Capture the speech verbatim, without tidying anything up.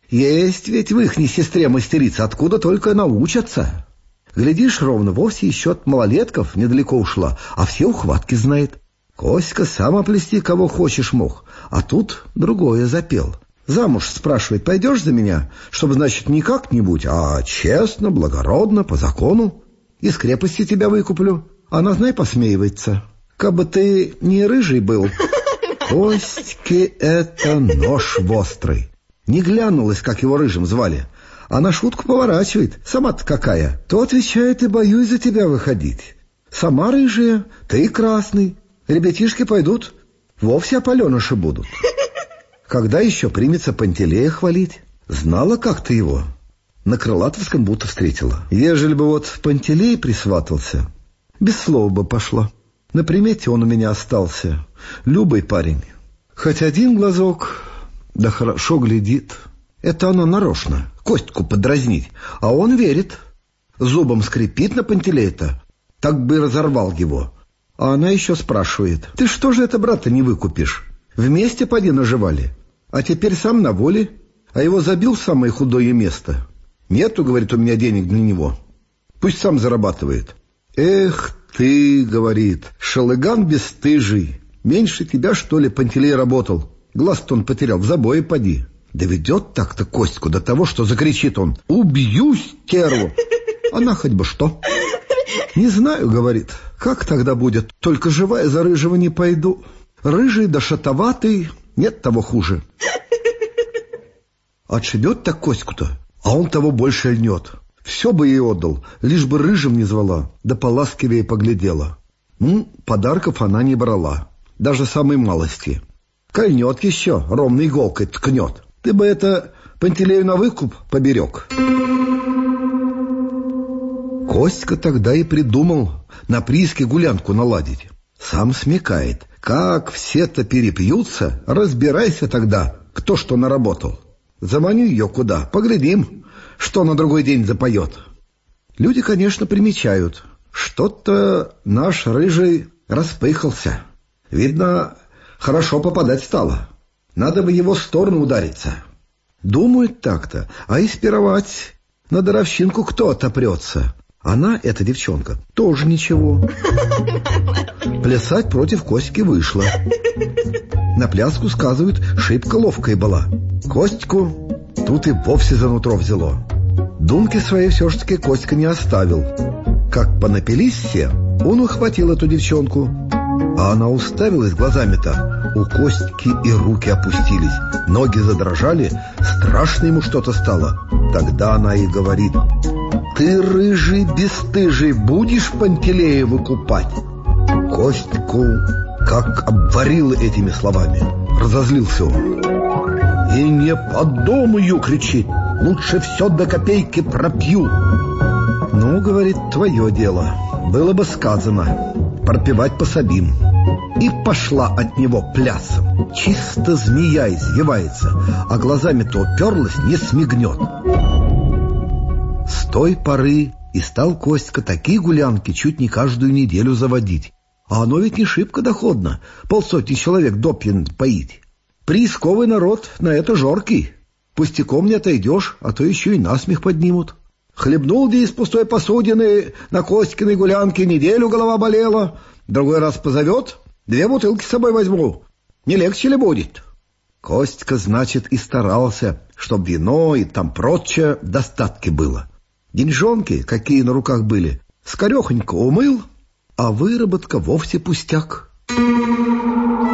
Есть ведь в ихней сестре мастерица, откуда только научатся. Глядишь, ровно вовсе еще от малолетков недалеко ушла, а все ухватки знает. Коська сам оплести кого хочешь мог, а тут другое запел. Замуж, спрашивает, пойдешь за меня? Чтобы, значит, не как-нибудь, а честно, благородно, по закону. Из крепости тебя выкуплю. Она, знай, посмеивается. Кабы ты не рыжий был. Костьке это нож острый. Не глянулась, как его рыжим звали. А на шутку поворачивает. Сама-то какая? То отвечает: и боюсь за тебя выходить. Сама рыжая, ты красный. Ребятишки пойдут, вовсе опаленыши будут. Когда еще примется Пантелея хвалить? Знала как ты его. На Крылатовском будто встретила. Ежели бы вот Пантелей присватался, без слова бы пошла. На примете он у меня остался. Любый парень. Хоть один глазок, да хорошо глядит. Это она нарочно, Костьку подразнить. А он верит. Зубом скрипит на Пантелея-то, так бы и разорвал его. А она еще спрашивает: ты что же это брата не выкупишь? Вместе поди наживали. А теперь сам на воле, а его забил в самое худое место. Нету, говорит, у меня денег для него. Пусть сам зарабатывает. Эх ты, говорит, шалыган бесстыжий. Меньше тебя, что ли, Пантелей работал? Глаз-то он потерял, в забое поди. Доведет так-то Костьку до того, что закричит он: убью стерву! Она хоть бы что. Не знаю, говорит, как тогда будет. Только живая за рыжего не пойду. Рыжий да шатоватый, нет того хуже. Отшибет так Коську-то, а он того больше льнет. Все бы ей отдал, лишь бы рыжим не звала, да поласкивее поглядела. Ну, подарков она не брала, даже самой малости. Кольнет еще, ровной иголкой ткнет. Ты бы это Пантелею на выкуп поберег. Костька тогда и придумал на прииске гулянку наладить. Сам смекает, как все-то перепьются, разбирайся тогда, кто что наработал. Заманю ее куда, поглядим, что на другой день запоет. Люди, конечно, примечают, что-то наш рыжий распыхался. Видно, хорошо попадать стало. Надо бы его в сторону удариться. Думают так-то, а и спировать на даровщинку кто отопрется. Она, эта девчонка, тоже ничего. Плясать против Костьки вышла. На пляску, сказывают, шибко ловкая была. Костьку тут и вовсе за нутро взяло. Думки своей все ж таки Костька не оставил. Как понапились все, он ухватил эту девчонку. А она уставилась глазами-то. У Костьки и руки опустились, ноги задрожали, страшно ему что-то стало. Тогда она и говорит: ты, рыжий бесстыжий, будешь Пантелея выкупать? Костьку как обварило этими словами. Разозлился он. И не подумаю, кричит, лучше все до копейки пропью. Ну, говорит, твое дело. Было бы сказано, пропевать пособим. И пошла от него плясом. Чисто змея извивается, а глазами-то уперлась, не смигнет. С той поры и стал Костька такие гулянки чуть не каждую неделю заводить. А оно ведь не шибко доходно, полсотни человек допьян поить. Приисковый народ на это жоркий. Пустяком не отойдешь, а то еще и насмех поднимут. Хлебнул где из пустой посудины на Костькиной гулянке, неделю голова болела. Другой раз позовет, две бутылки с собой возьму. Не легче ли будет? Костька, значит, и старался, чтоб вино и там прочее достатки было. Деньжонки, какие на руках были, скорехонько умыл, а выработка вовсе пустяк.